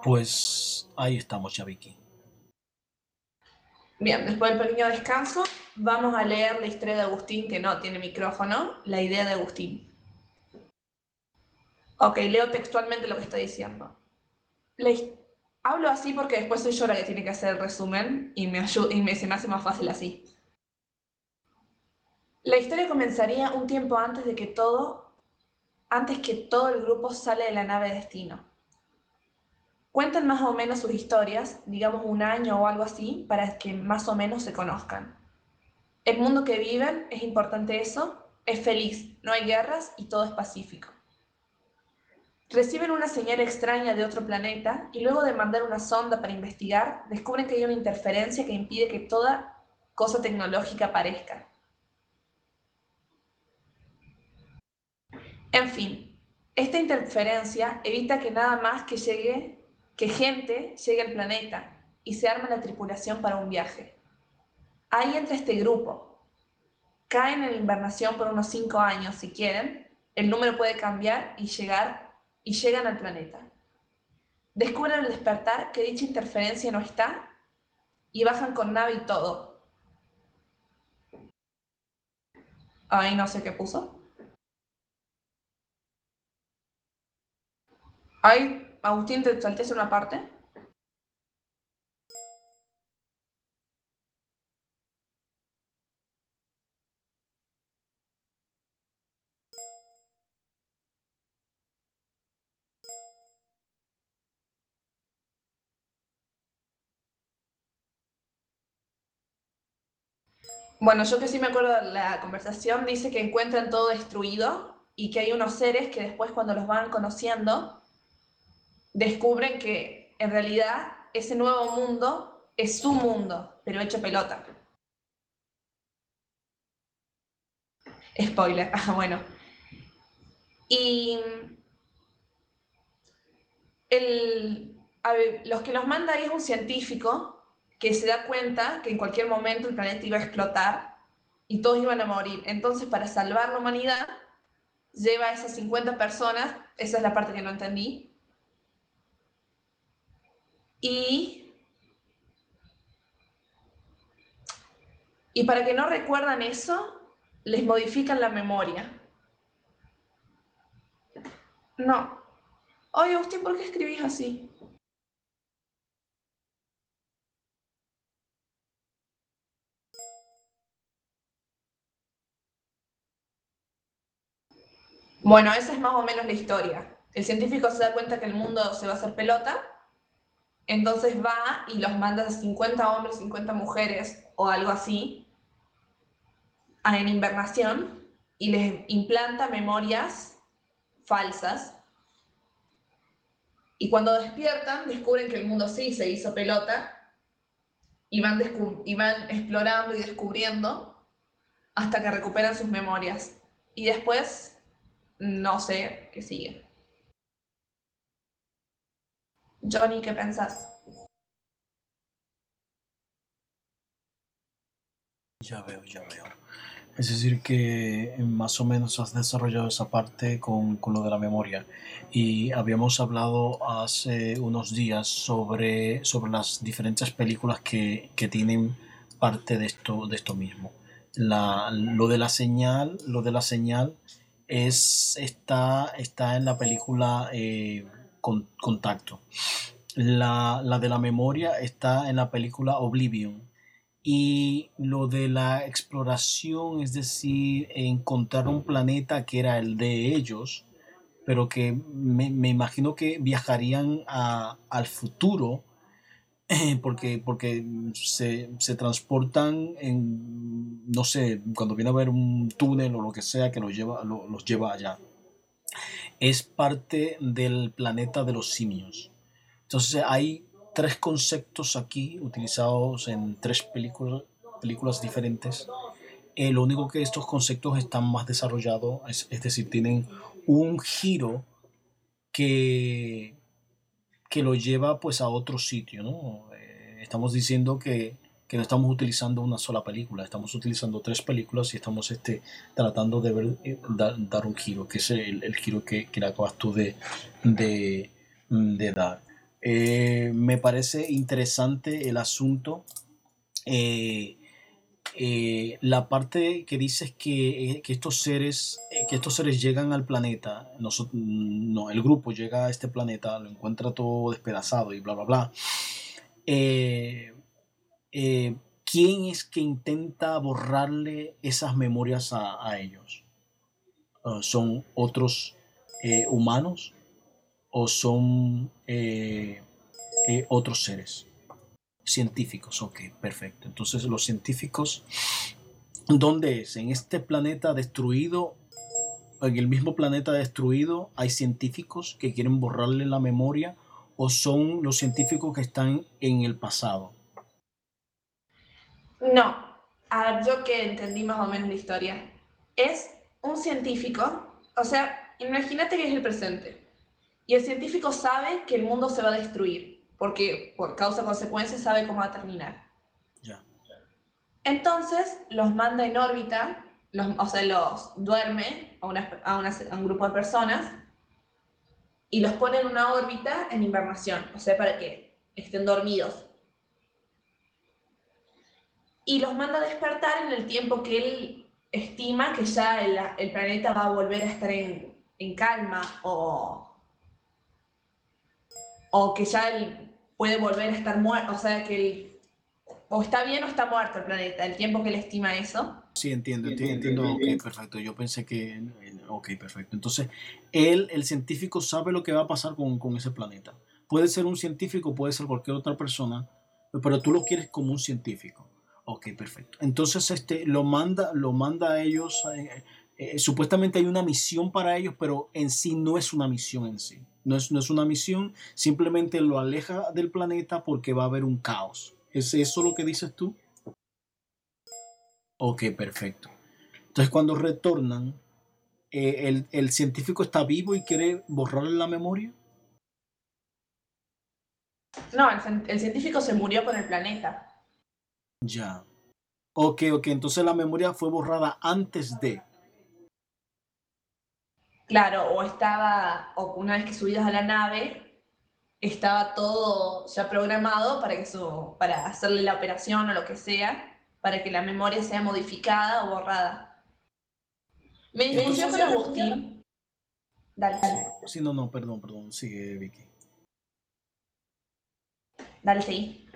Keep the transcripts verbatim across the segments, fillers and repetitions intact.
Pues ahí estamos ya, Vicky. Bien, después del pequeño descanso, vamos a leer la historia de Agustín, que no tiene micrófono, la idea de Agustín. Ok, leo textualmente lo que está diciendo. Le hablo así porque después soy yo la que tiene que hacer el resumen y, me y me, se me hace más fácil así. La historia comenzaría un tiempo antes de que todo, antes que todo el grupo sale de la nave Destino. Cuentan más o menos sus historias, digamos un año o algo así, para que más o menos se conozcan. El mundo que viven, es importante eso, es feliz, no hay guerras y todo es pacífico. Reciben una señal extraña de otro planeta y luego de mandar una sonda para investigar, descubren que hay una interferencia que impide que toda cosa tecnológica aparezca. En fin, esta interferencia evita que nada más que llegue, que gente llegue al planeta y se arma la tripulación para un viaje. Ahí entra este grupo. Caen en la invernación por unos cinco años si quieren, el número puede cambiar y, llegar, y llegan al planeta. Descubren al despertar que dicha interferencia no está y bajan con nave y todo. Ahí no sé qué puso. Ahí, Agustín, te saltés una parte. Bueno, yo que sí me acuerdo de la conversación, dice que encuentran todo destruido y que hay unos seres que después cuando los van conociendo, descubren que en realidad ese nuevo mundo es su mundo, pero hecho pelota. Spoiler, ah, bueno. Y el, a ver, los que los manda ahí es un científico que se da cuenta que en cualquier momento el planeta iba a explotar y todos iban a morir. Entonces, para salvar la humanidad, lleva a esas cincuenta personas, esa es la parte que no entendí, y, y para que no recuerdan eso, les modifican la memoria. No. Oye, Agustín, ¿por qué escribís así? Bueno, esa es más o menos la historia. El científico se da cuenta que el mundo se va a hacer pelota, entonces va y los manda a cincuenta hombres, cincuenta mujeres o algo así en invernación y les implanta memorias falsas. Y cuando despiertan, descubren que el mundo sí se hizo pelota y van, y van explorando y descubriendo hasta que recuperan sus memorias. Y después, no sé qué sigue. Johnny, ¿qué pensás? Ya veo, ya veo. Es decir, que más o menos has desarrollado esa parte con, con lo de la memoria. Y habíamos hablado hace unos días sobre, sobre las diferentes películas que, que tienen parte de esto, de esto mismo. La, lo de la señal, lo de la señal es, está, está en la película eh, con, Contacto. La, la de la memoria está en la película Oblivion. Y lo de la exploración, es decir, encontrar un planeta que era el de ellos, pero que me, me imagino que viajarían a, al futuro, porque, porque se, se transportan en, no sé, cuando viene a haber un túnel o lo que sea que los lleva, lo- los lleva allá. Es parte del planeta de los simios. Entonces hay tres conceptos aquí utilizados en tres películas, películas diferentes. Eh, lo único que estos conceptos están más desarrollados, es, es decir, tienen un giro que, que lo lleva pues a otro sitio, ¿no? Eh, estamos diciendo que, que no estamos utilizando una sola película, estamos utilizando tres películas y estamos este, tratando de ver, eh, dar, dar un giro, que es el, el giro que, que le acabas tú de, de, de dar. Eh, me parece interesante el asunto. Eh, eh, la parte que dices que, eh, que estos seres eh, que estos seres llegan al planeta, nosotros, no, el grupo llega a este planeta, lo encuentra todo despedazado y bla bla bla. Eh, eh, ¿Quién es que intenta borrarle esas memorias a, a ellos? Uh, ¿Son otros eh, humanos o son eh, eh, otros seres? Científicos, ok, perfecto. Entonces los científicos, ¿dónde es? ¿En este planeta destruido? ¿En el mismo planeta destruido hay científicos que quieren borrarle la memoria? ¿O son los científicos que están en el pasado? No, a ver, yo que entendí más o menos la historia, es un científico, o sea, imagínate que es el presente, y el científico sabe que el mundo se va a destruir, porque por causa-consecuencia sabe cómo va a terminar. Ya. Entonces los manda en órbita, los, o sea, los duerme a, una, a, una, a un grupo de personas y los pone en una órbita en invernación, o sea, para que estén dormidos. Y los manda a despertar en el tiempo que él estima que ya el, el planeta va a volver a estar en, en calma o, o que ya él puede volver a estar muerto, o sea, que él, o está bien o está muerto el planeta, el tiempo que él estima eso. Sí, entiendo, enti- entiendo, ok, perfecto. Yo pensé que, ok, perfecto. Entonces, él, el científico, sabe lo que va a pasar con, con ese planeta. Puede ser un científico, puede ser cualquier otra persona, pero tú lo quieres como un científico. Ok, perfecto. Entonces, este, lo manda, lo manda a ellos. Eh, eh, supuestamente hay una misión para ellos, pero en sí no es una misión en sí. No es, no es una misión, simplemente lo aleja del planeta porque va a haber un caos. ¿Es eso lo que dices tú? Ok, perfecto. Entonces cuando retornan, eh, el, el científico está vivo y quiere borrarle la memoria. No, el, el científico se murió con el planeta. Ya. Ok, ok. Entonces la memoria fue borrada antes de. Claro, o estaba, o una vez que subidas a la nave, estaba todo ya programado para, que su, para hacerle la operación o lo que sea, para que la memoria sea modificada o borrada. Me disculpo Entonces, con Agustín. Dale, sí, no, no, perdón, perdón. Sigue, Vicky. dale, sí.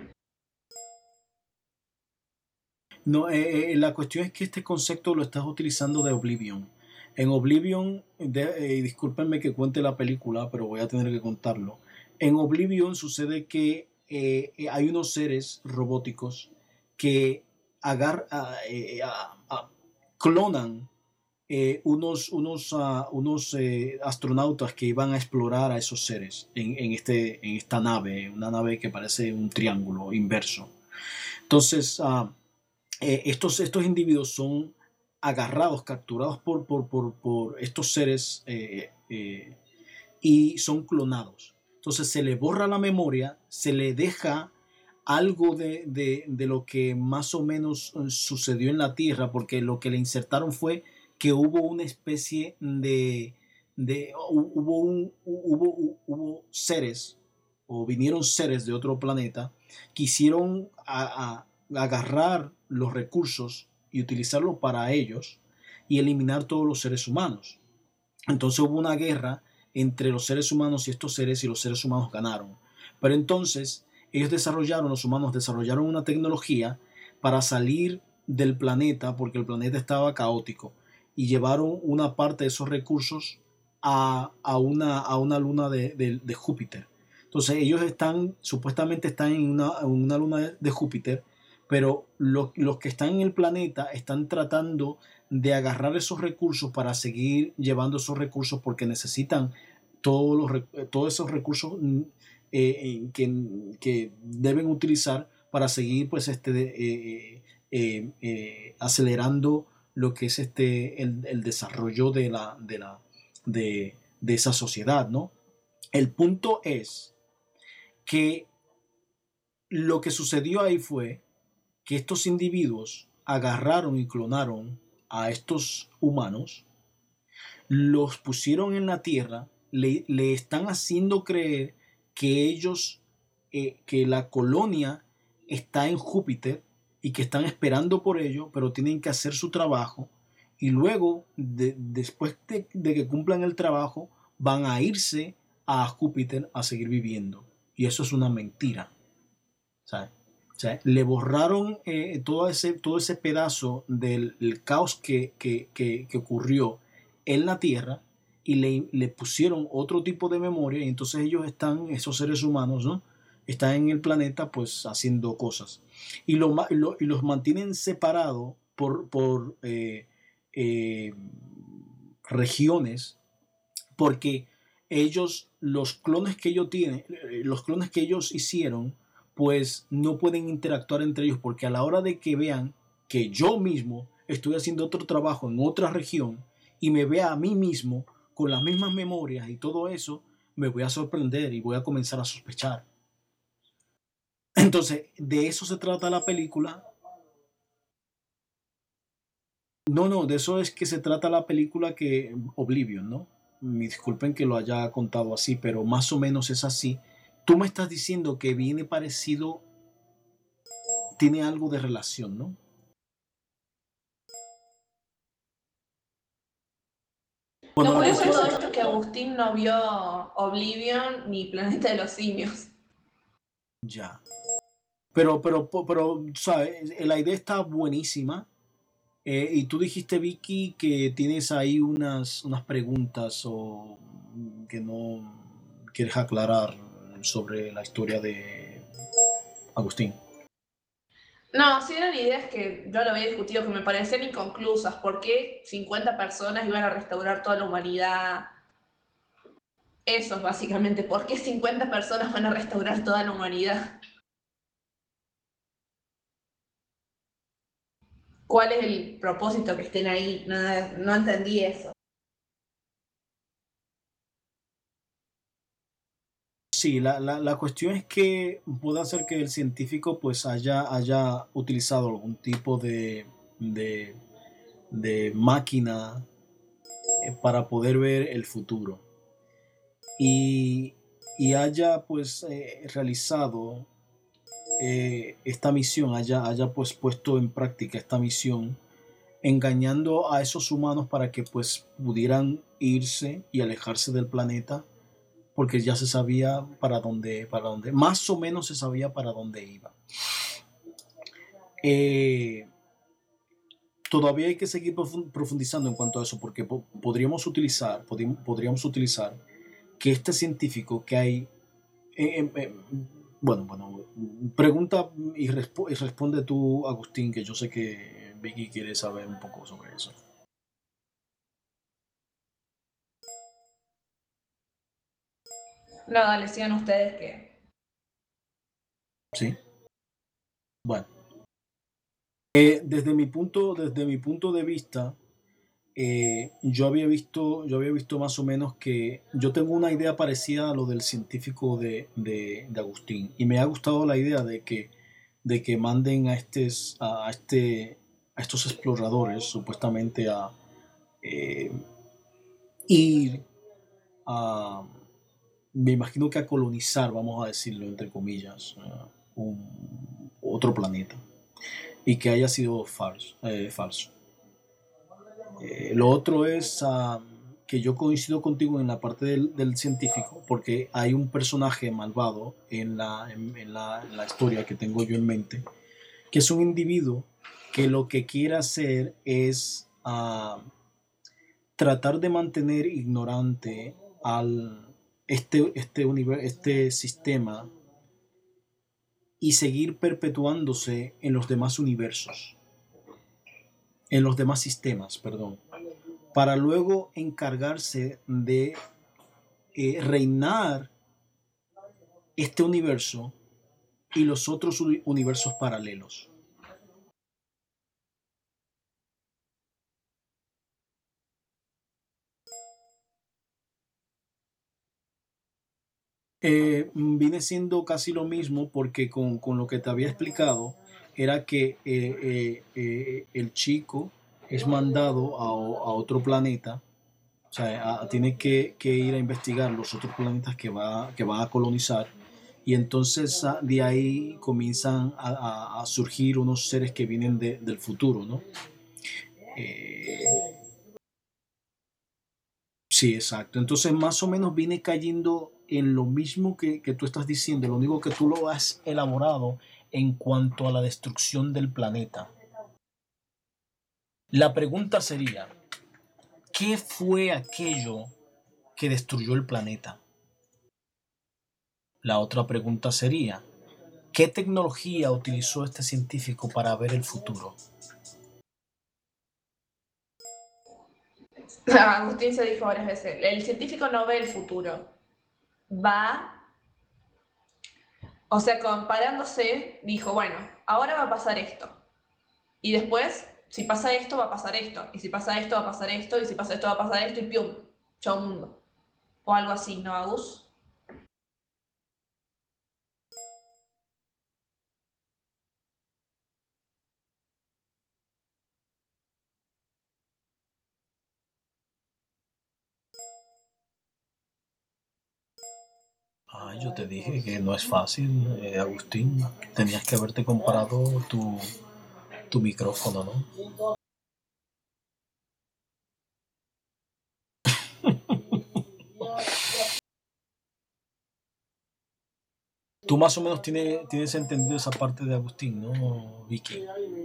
No, eh, eh, la cuestión es que este concepto lo estás utilizando de Oblivion. En Oblivion, de, eh, discúlpenme que cuente la película, pero voy a tener que contarlo. En Oblivion sucede que eh, eh, hay unos seres robóticos que agar, ah, eh, ah, ah, clonan eh, unos, unos, uh, unos eh, astronautas que iban a explorar a esos seres en, en, este, en esta nave, una nave que parece un triángulo inverso. Entonces, uh, eh, estos, estos individuos son agarrados, capturados por, por, por, por estos seres eh, eh, y son clonados. Entonces se le borra la memoria, se le deja algo de, de, de lo que más o menos eh, sucedió en la Tierra, porque lo que le insertaron fue que hubo una especie de, de hubo, un, hubo, hubo seres o vinieron seres de otro planeta que quisieron a, a agarrar los recursos y utilizarlos para ellos y eliminar todos los seres humanos. Entonces hubo una guerra entre los seres humanos y estos seres y los seres humanos ganaron. Pero entonces ellos desarrollaron, los humanos desarrollaron una tecnología para salir del planeta porque el planeta estaba caótico y llevaron una parte de esos recursos a, a, una, a una luna de, de, de Júpiter. Entonces ellos están, supuestamente están en una, en una luna de, de Júpiter, pero los, los que están en el planeta están tratando de agarrar esos recursos para seguir llevando esos recursos porque necesitan todos, los, todos esos recursos eh, que, que, deben utilizar para seguir pues este eh, eh, eh, acelerando lo que es este el, el desarrollo de la de la de, de esa sociedad, ¿no? El punto es que lo que sucedió ahí fue que estos individuos agarraron y clonaron a estos humanos, los pusieron en la tierra, le, le están haciendo creer que ellos, eh, que la colonia está en Júpiter y que están esperando por ello, pero tienen que hacer su trabajo y luego, de, después de, de que cumplan el trabajo, van a irse a Júpiter a seguir viviendo. Y eso es una mentira. ¿Sabes? O sea, le borraron eh, todo, ese, todo ese pedazo del caos que, que, que, que ocurrió en la Tierra y le, le pusieron otro tipo de memoria y entonces ellos están, esos seres humanos, ¿no? Están en el planeta pues haciendo cosas. Y, lo, lo, y los mantienen separados por, por eh, eh, regiones porque ellos, los clones que ellos tienen, los clones que ellos hicieron, pues no pueden interactuar entre ellos porque a la hora de que vean que yo mismo estoy haciendo otro trabajo en otra región y me vea a mí mismo con las mismas memorias y todo eso, me voy a sorprender y voy a comenzar a sospechar. Entonces, de eso se trata la película. No, no, de eso es que se trata la película que Oblivion, ¿no? Me disculpen que lo haya contado así, pero más o menos es así. Tú me estás diciendo que viene parecido, tiene algo de relación, ¿no? Bueno, Lo la curioso de cuestión todo es esto es que Agustín no vio Oblivion ni Planeta de los Simios. ya. Pero, pero, pero, ¿sabes? La idea está buenísima. Eh, y tú dijiste, Vicky, que tienes ahí unas, unas preguntas o que no quieres aclarar sobre la historia de Agustín. No, sí eran ideas que yo lo había discutido, que me parecían inconclusas. ¿Por qué cincuenta personas iban a restaurar toda la humanidad? Eso es básicamente, ¿por qué cincuenta personas van a restaurar toda la humanidad? ¿Cuál es el propósito que estén ahí? No, no entendí eso. Sí, la, la, la cuestión es que puede ser que el científico pues haya, haya utilizado algún tipo de, de, de máquina eh, para poder ver el futuro y, y haya pues eh, realizado eh, esta misión, haya, haya pues puesto en práctica esta misión engañando a esos humanos para que pues pudieran irse y alejarse del planeta porque ya se sabía para dónde, para dónde, más o menos se sabía para dónde iba. Eh, todavía hay que seguir profundizando en cuanto a eso, porque po podríamos utilizar, podríamos utilizar que este científico que hay, eh, eh, bueno, bueno, pregunta y, resp y responde tú, Agustín, que yo sé que Vicky quiere saber un poco sobre eso. No, dale, sigan ustedes que... Sí, bueno. Eh, desde mi punto, desde mi punto de vista, eh, yo había visto, yo había visto más o menos que yo tengo una idea parecida a lo del científico de, de, de Agustín y me ha gustado la idea de que, de que manden a, estes, a, este, a estos exploradores supuestamente a eh, ir a, me imagino que a colonizar, vamos a decirlo entre comillas, uh, un, otro planeta y que haya sido falso. Eh, falso. Eh, lo otro es uh, que yo coincido contigo en la parte del, del, científico, porque hay un personaje malvado en la, en, en, la, en la historia que tengo yo en mente, que es un individuo que lo que quiere hacer es uh, tratar de mantener ignorante al este, este, universo, este sistema y seguir perpetuándose en los demás universos, en los demás sistemas, perdón, para luego encargarse de eh, reinar este universo y los otros universos paralelos. Eh, viene siendo casi lo mismo porque con, con lo que te había explicado era que eh, eh, eh, el chico es mandado a, a otro planeta O sea, a- tiene que, que ir a investigar los otros planetas que va, que va a colonizar. Y entonces ah, de ahí comienzan a, a- a surgir unos seres que vienen de- del futuro, ¿no? Eh, sí, exacto. Entonces más o menos viene cayendo en lo mismo que, que tú estás diciendo. Lo único que tú lo has elaborado en cuanto a la destrucción del planeta. La pregunta sería, ¿qué fue aquello que destruyó el planeta? La otra pregunta sería, ¿qué tecnología utilizó este científico para ver el futuro? Agustín se dijo varias veces, el científico no ve el futuro, va, o sea, comparándose, dijo, bueno, ahora va a pasar esto, y después, si pasa esto, va a pasar esto, y si pasa esto, va a pasar esto, y si pasa esto, va a pasar esto, y pium, chao mundo. O algo así, ¿no, Agus? Ah, yo te dije que no es fácil, eh, Agustín. Tenías que haberte comprado tu, tu micrófono, ¿no? Tú más o menos tienes, tienes entendido esa parte de Agustín, ¿no, Vicky?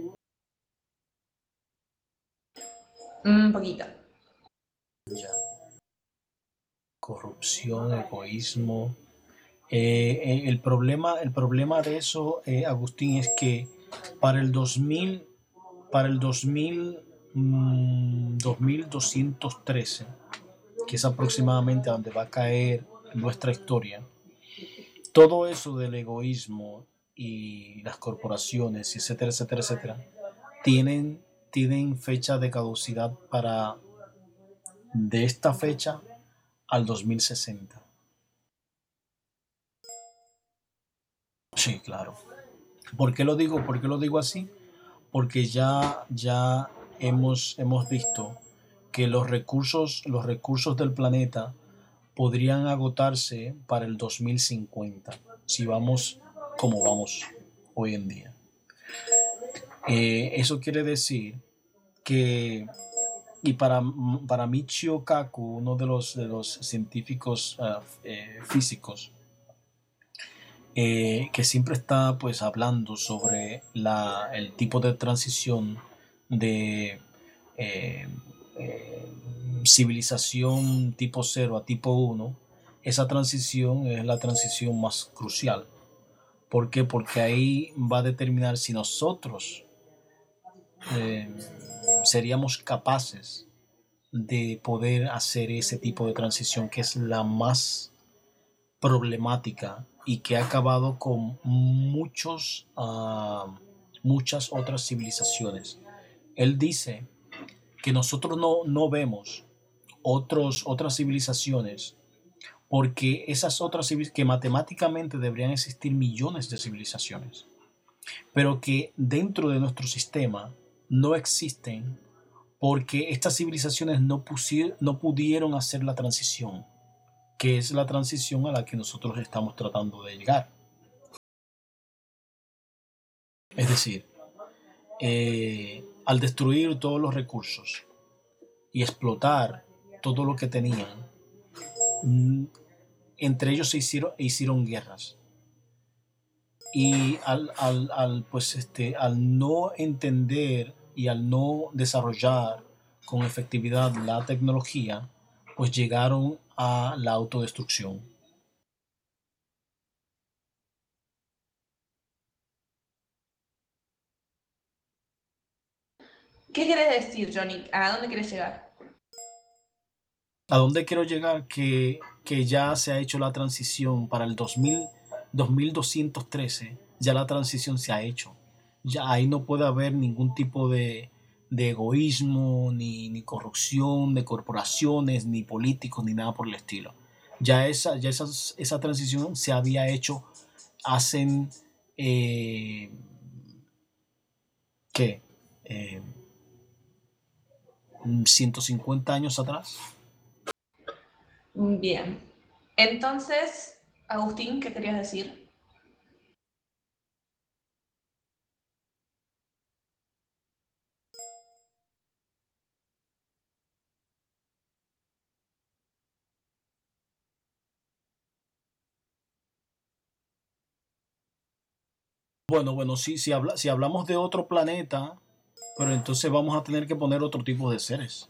Un poquito. Ya. Corrupción, egoísmo. Eh, eh, el, problema, el problema de eso, eh, Agustín, es que para el dos mil, para el dos mil, mm, dos mil doscientos trece, que es aproximadamente a donde va a caer nuestra historia, todo eso del egoísmo y las corporaciones, etcétera, etcétera, etcétera, tienen, tienen fecha de caducidad para de esta fecha al dos mil sesenta. Sí, claro. ¿Por qué lo digo? ¿Por qué lo digo así? Porque ya, ya hemos, hemos visto que los recursos, los recursos del planeta podrían agotarse para el dos mil cincuenta, si vamos como vamos hoy en día. Eh, eso quiere decir que, y para, para Michio Kaku, uno de los, de los científicos uh, eh, físicos, eh, que siempre está pues hablando sobre la, el tipo de transición de eh, eh, civilización tipo cero a tipo uno, esa transición es la transición más crucial. ¿Por qué? Porque ahí va a determinar si nosotros eh, seríamos capaces de poder hacer ese tipo de transición, que es la más problemática y que ha acabado con muchos, uh, muchas otras civilizaciones. Él dice que nosotros no, no vemos otros, otras civilizaciones porque esas otras civilizaciones, que matemáticamente deberían existir millones de civilizaciones, pero que dentro de nuestro sistema no existen porque estas civilizaciones no, pusier, no pudieron hacer la transición, que es la transición a la que nosotros estamos tratando de llegar. Es decir, eh, al destruir todos los recursos y explotar todo lo que tenían, mm, entre ellos se hicieron, hicieron guerras. Y al, al, al, pues este, al no entender y al no desarrollar con efectividad la tecnología, pues llegaron a la autodestrucción. ¿Qué quieres decir, Johnny? ¿A dónde quieres llegar? ¿A dónde quiero llegar? Que, que ya se ha hecho la transición para el dos mil, dos mil doscientos trece, ya la transición se ha hecho. Ya ahí no puede haber ningún tipo de, de egoísmo, ni, ni corrupción de corporaciones, ni políticos, ni nada por el estilo. Ya esa, ya esa, esa transición se había hecho hace, eh, ¿qué? Eh, ciento cincuenta años atrás. Bien. Entonces, Agustín, ¿qué querías decir? Bueno, bueno, sí, si, habla, si hablamos de otro planeta, pero entonces vamos a tener que poner otro tipo de seres.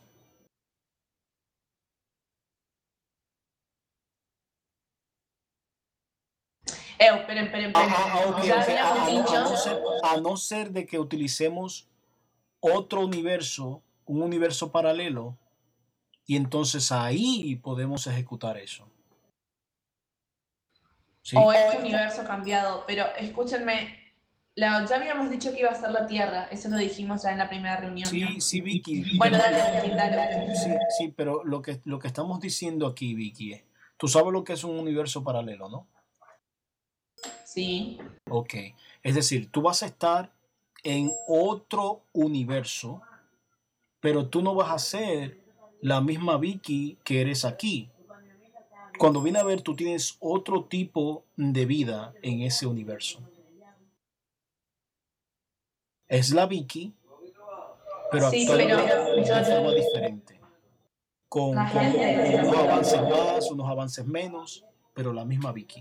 Eh, esperen, esperen, Ah, esperen. ah, ah, ok, Ya ok. A, habíamos a no, a dicho, no ser, a no ser de que utilicemos otro universo, un universo paralelo, y entonces ahí podemos ejecutar eso. o ¿Sí? este universo cambiado, pero escúchenme, la- ya habíamos dicho que iba a ser la Tierra, eso lo dijimos ya en la primera reunión, ¿no? Sí, sí, Vicky, Bueno, pero dale, Agustín, dale, sí, Agustín. sí, pero lo que, lo que estamos diciendo aquí, Vicky, es, tú sabes lo que es un universo paralelo, ¿no? Sí. Ok, es decir, tú vas a estar en otro universo, pero tú no vas a ser la misma Vicky que eres aquí. Cuando viene a ver, tú tienes otro tipo de vida en ese universo. Es la Vicky, pero Sí, pero actuando de forma yo, diferente, con, la con, con gente, unos avances más, unos avances menos, pero la misma Vicky.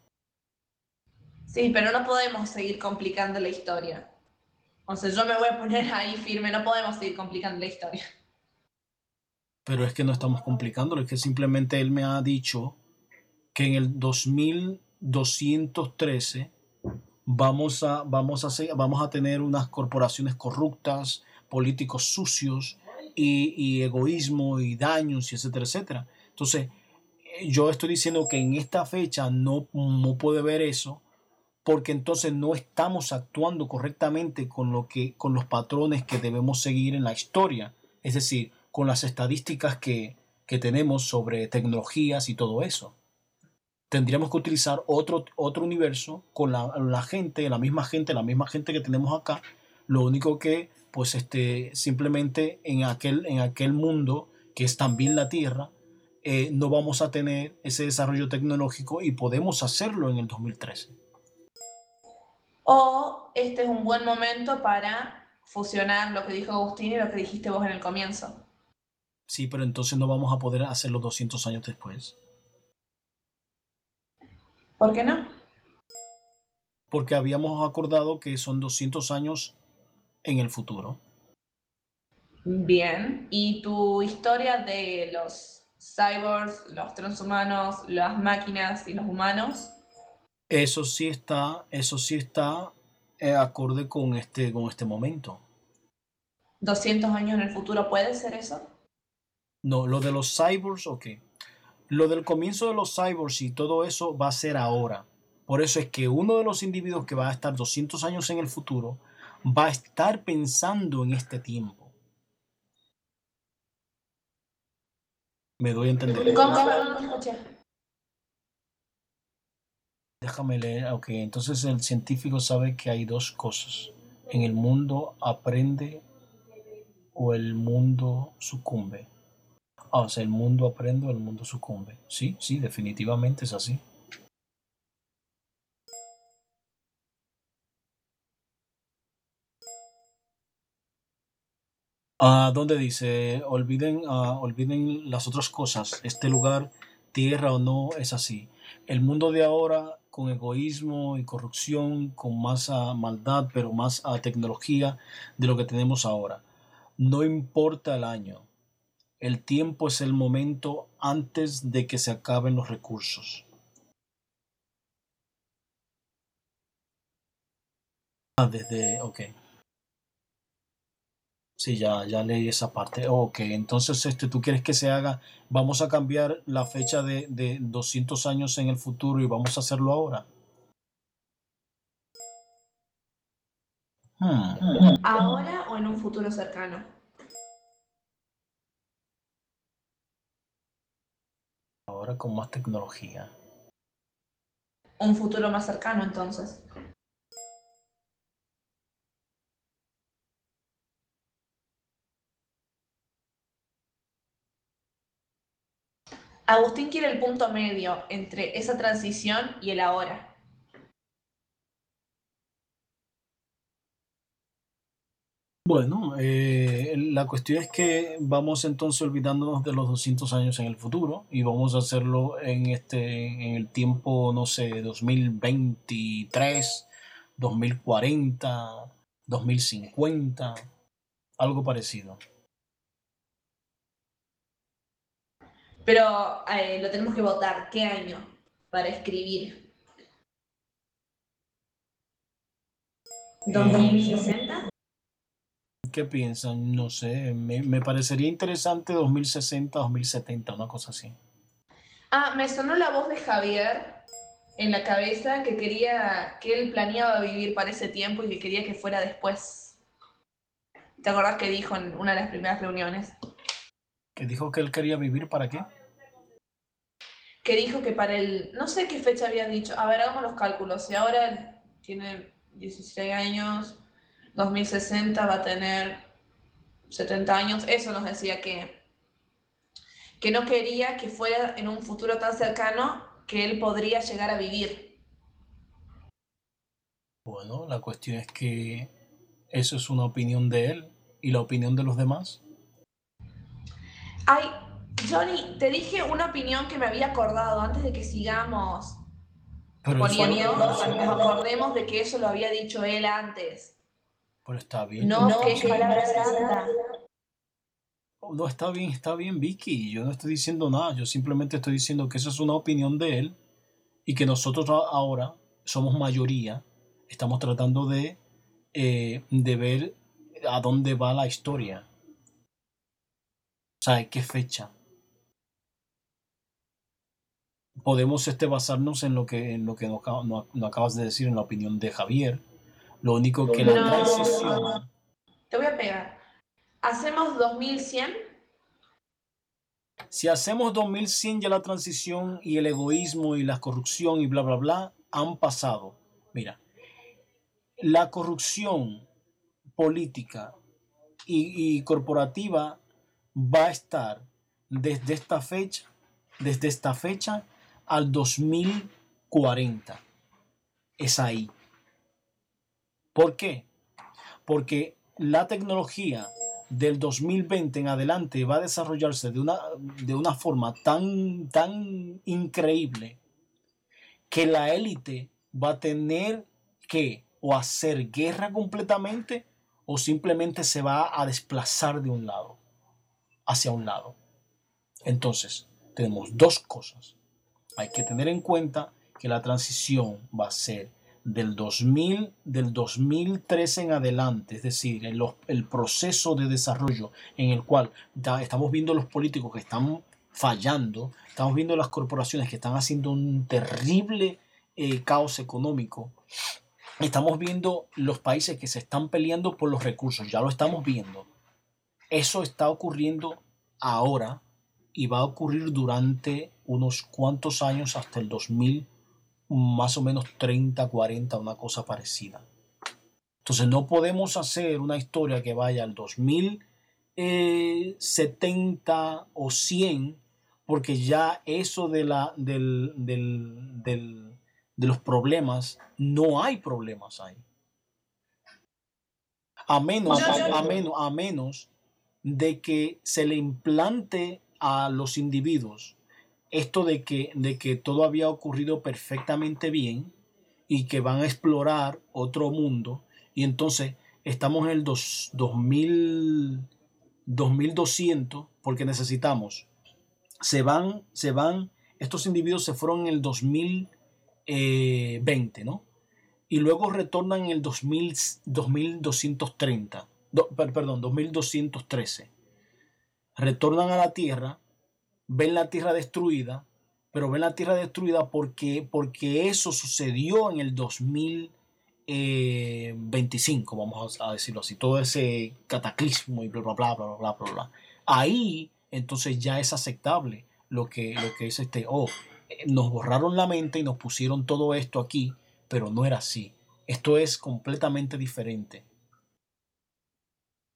sí, pero no podemos seguir complicando la historia. O sea, yo me voy a poner ahí firme, no podemos seguir complicando la historia. Pero es que no estamos complicándolo, es que simplemente él me ha dicho que en el dos mil doscientos trece vamos a, vamos a, hacer, vamos a tener unas corporaciones corruptas, políticos sucios y, y egoísmo y daños, y etcétera, etcétera. Entonces, eh, yo estoy diciendo que en esta fecha no, no puede ver eso porque entonces no estamos actuando correctamente con, lo que, con los patrones que debemos seguir en la historia, es decir, con las estadísticas que, que tenemos sobre tecnologías y todo eso. Tendríamos que utilizar otro, otro universo con la, la gente, la misma gente, la misma gente que tenemos acá. Lo único que, pues, este, simplemente en aquel, en aquel mundo que es también la Tierra, eh, no vamos a tener ese desarrollo tecnológico y podemos hacerlo en el dos mil trece. O este es un buen momento para fusionar lo que dijo Agustín y lo que dijiste vos en el comienzo. Sí, pero entonces no vamos a poder hacerlo doscientos años después. ¿Por qué no? Porque habíamos acordado que son doscientos años en el futuro. Bien. ¿Y tu historia de los cyborgs, los transhumanos, las máquinas y los humanos? Eso sí está, eso sí está eh, acorde con este, con este momento. ¿Doscientos años en el futuro puede ser eso? No, lo de los cyborgs, ok. Lo del comienzo de los cyborgs y todo eso va a ser ahora. Por eso es que uno de los individuos que va a estar doscientos años en el futuro va a estar pensando en este tiempo. Me doy a entender. ¿Cómo? Perdón, no te escuché. Déjame leer. Ok, entonces el científico sabe que hay dos cosas. En el mundo aprende o el mundo sucumbe. Ah, o sea, el mundo aprende o el mundo sucumbe. Sí, sí, definitivamente es así. Ah, ¿dónde dice? Olviden, ah, olviden las otras cosas. Este lugar, tierra o no, es así. El mundo de ahora, con egoísmo y corrupción, con más ah, maldad, pero más ah, tecnología de lo que tenemos ahora. No importa el año. El tiempo es el momento antes de que se acaben los recursos. Ah, desde, ok. Sí, ya, ya leí esa parte. Ok, entonces este, tú quieres que se haga, vamos a cambiar la fecha de, de doscientos años en el futuro y vamos a hacerlo ahora. Hmm, ¿Ahora o en un futuro cercano? ahora con más tecnología. Un futuro más cercano, entonces. Agustín quiere el punto medio entre esa transición y el ahora. Bueno, eh, la cuestión es que vamos entonces olvidándonos de los doscientos años en el futuro y vamos a hacerlo en este en el tiempo, no sé, dos mil veintitrés, dos mil cuarenta, dos mil cincuenta, algo parecido. Pero eh, lo tenemos que votar. ¿Qué año? Para escribir. Eh, ¿dos mil sesenta? ¿Qué piensan? No sé, me, me parecería interesante dos mil sesenta, dos mil setenta, una cosa así. Ah, me sonó la voz de Javier en la cabeza que quería, que él planeaba vivir para ese tiempo y que quería que fuera después. ¿Te acordás que dijo en una de las primeras reuniones? ¿Que dijo que él quería vivir para qué? Que dijo que para el, no sé qué fecha había dicho, a ver, hagamos los cálculos, si ahora tiene dieciséis años, dos mil sesenta va a tener setenta años, eso nos decía que, que no quería que fuera en un futuro tan cercano que él podría llegar a vivir. Bueno, la cuestión es que eso es una opinión de él y la opinión de los demás. Ay, Johnny, te dije una opinión que me había acordado antes de que sigamos Pero eso, poniendo, para que eso, nos acordemos de que eso lo había dicho él antes. pero está bien, No, no, que es Vicky. palabra santa. No, está bien, está bien, Vicky. Yo no estoy diciendo nada. Yo simplemente estoy diciendo que esa es una opinión de él y que nosotros ahora somos mayoría. Estamos tratando de, eh, de ver a dónde va la historia. O sea, qué fecha. Podemos este, basarnos en lo que, en lo que nos, nos, nos acabas de decir, en la opinión de Javier. Lo único que la No, transición, te voy a pegar. ¿Hacemos dos mil cien? si hacemos dos mil cien, ya la transición y el egoísmo y la corrupción y bla, bla, bla han pasado. Mira, la corrupción política y, y corporativa va a estar desde esta fecha, desde esta fecha al dos mil cuarenta. Es ahí. ¿Por qué? Porque la tecnología del dos mil veinte en adelante va a desarrollarse de una, de una forma tan, tan increíble que la élite va a tener que o hacer guerra completamente o simplemente se va a desplazar de un lado, hacia un lado. Entonces, tenemos dos cosas. Hay que tener en cuenta que la transición va a ser del dos mil, del dos mil trece en adelante, es decir, el, el proceso de desarrollo en el cual ya estamos viendo los políticos que están fallando, estamos viendo las corporaciones que están haciendo un terrible eh, caos económico, estamos viendo los países que se están peleando por los recursos, ya lo estamos viendo. Eso está ocurriendo ahora y va a ocurrir durante unos cuantos años hasta el dos mil, más o menos treinta, cuarenta, una cosa parecida. Entonces no podemos hacer una historia que vaya al dos mil setenta o cien, porque ya eso de, la, del, del, del, de los problemas, no hay problemas ahí. A menos, a, a menos, a menos de que se le implante a los individuos esto de que, de que todo había ocurrido perfectamente bien y que van a explorar otro mundo y entonces estamos en el dos, dos mil, dos mil doscientos porque necesitamos, se van, se van, estos individuos se fueron en el dos mil veinte, ¿no? Y luego retornan en el dos mil, dos mil doscientos treinta, do, perdón, dos mil doscientos trece. Retornan a la Tierra, ven la Tierra destruida, pero ven la Tierra destruida porque, porque eso sucedió en el dos mil veinticinco, vamos a decirlo así, todo ese cataclismo y bla, bla, bla, bla, bla, bla, bla. Ahí entonces ya es aceptable lo que, lo que es este, oh, nos borraron la mente y nos pusieron todo esto aquí, pero no era así. Esto es completamente diferente.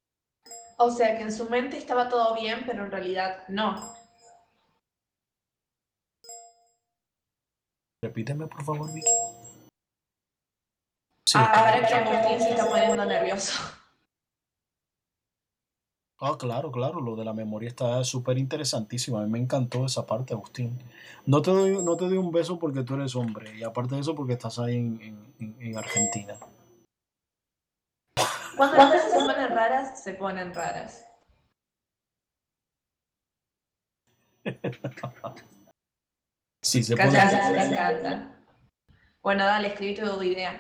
O sea que en su mente estaba todo bien, pero en realidad no. Repíteme, por favor, Vicky. Sí, Ahora que Agustín se está poniendo nervioso. Ah, claro, claro, lo de la memoria está súper interesantísimo. A mí me encantó esa parte, Agustín. No te doy, no te doy un beso porque tú eres hombre, y aparte de eso porque estás ahí en, en- en Argentina. Cuando las cosas se ponen raras, se ponen raras. Sí, se pone. Calla, me encanta. Bueno, dale, escribí tu idea.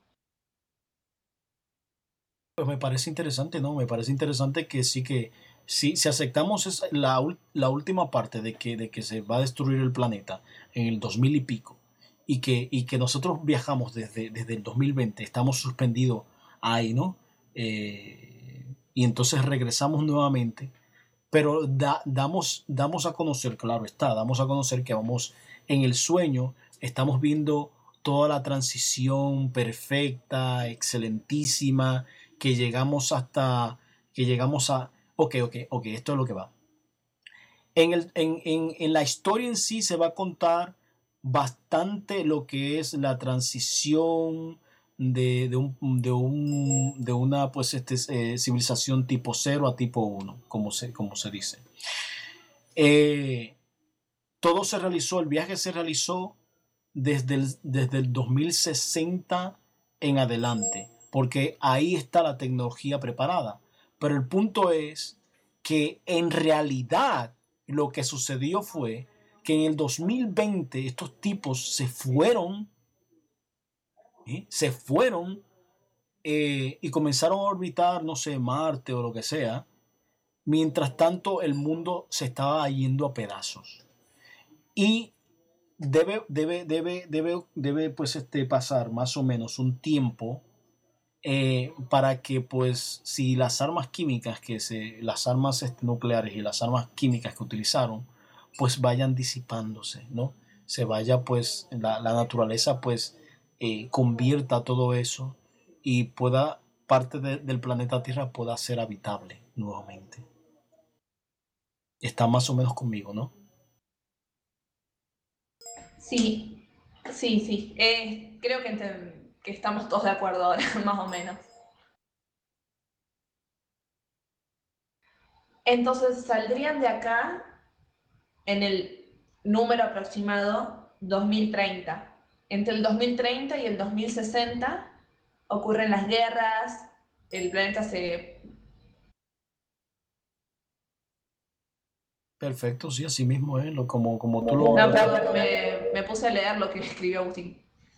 Pues me parece interesante, ¿no? Me parece interesante que sí que si, si aceptamos esa- la, ul- la última parte de que, de que se va a destruir el planeta en el dos mil y pico y que, y que nosotros viajamos desde, desde el dos mil veinte, estamos suspendidos ahí, ¿no? Eh, y entonces regresamos nuevamente, pero da- damos, damos a conocer, claro está, damos a conocer que vamos en el sueño, estamos viendo toda la transición perfecta, excelentísima, que llegamos hasta, que llegamos a, ok, ok, ok, esto es lo que va. En, el, en, en, en la historia en sí se va a contar bastante lo que es la transición de, de, un, de, un, de una pues, este, eh, civilización tipo cero a tipo uno, como se, como se dice. Eh, todo se realizó, el viaje se realizó desde el, desde el dos mil sesenta en adelante, porque ahí está la tecnología preparada. Pero el punto es que en realidad lo que sucedió fue que en el dos mil veinte estos tipos se fueron, ¿eh? se fueron eh, y comenzaron a orbitar, no sé, Marte o lo que sea. Mientras tanto, el mundo se estaba yendo a pedazos. Y debe, debe, debe, debe, debe pues, este, pasar más o menos un tiempo eh, para que, pues, si las armas químicas que se, las armas este, nucleares y las armas químicas que utilizaron, pues vayan disipándose, ¿no? Se vaya, pues, la, la naturaleza, pues, eh, convierta todo eso y pueda, parte de, del planeta Tierra pueda ser habitable nuevamente. Está más o menos conmigo, ¿no? Sí, sí, sí. Eh, creo que, ent- que estamos todos de acuerdo ahora, más o menos. Entonces saldrían de acá en el número aproximado dos mil treinta. Entre el dos mil treinta y el dos mil sesenta ocurren las guerras, el planeta se... Perfecto, sí, así mismo es, lo, como, como tú lo... No, perdón, me, me puse a leer lo que escribió Agustín.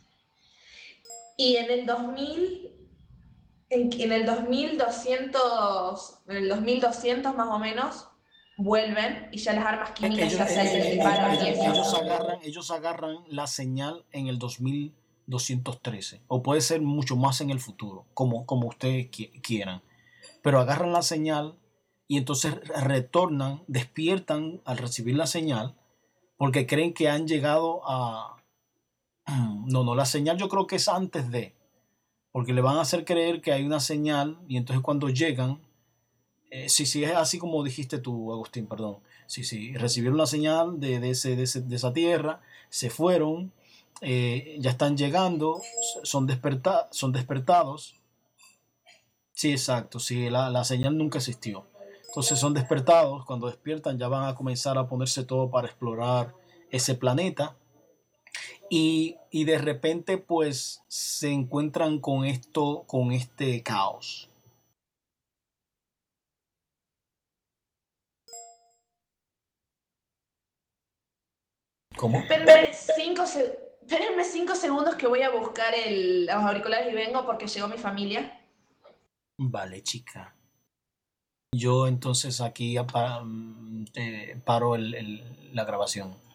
Y en el dos mil, en, en el dos mil doscientos, en el dos mil doscientos más o menos, vuelven y ya las armas químicas Ellos, ya se ellos, disiparon y ellos, ellos eso. agarran, ellos agarran la señal en el dos mil doscientos trece, o puede ser mucho más en el futuro, como, como ustedes quieran, pero agarran la señal y entonces retornan, despiertan al recibir la señal, porque creen que han llegado a... No, no, la señal yo creo que es antes de, porque le van a hacer creer que hay una señal y entonces cuando llegan, eh, sí, sí, es así como dijiste tú, Agustín, perdón. Sí, sí, recibieron la señal de, de, ese, de, ese, de esa tierra, se fueron, eh, ya están llegando, son, desperta, son despertados. Sí, exacto, sí, la, la señal nunca existió. Entonces son despertados, cuando despiertan ya van a comenzar a ponerse todo para explorar ese planeta y, y de repente pues se encuentran con esto, con este caos. ¿Cómo? Espérenme cinco, se- espérenme cinco segundos que voy a buscar el, los auriculares y vengo porque llegó mi familia. Vale, chica. Yo entonces aquí apa- mm, eh, paro el- el- la grabación.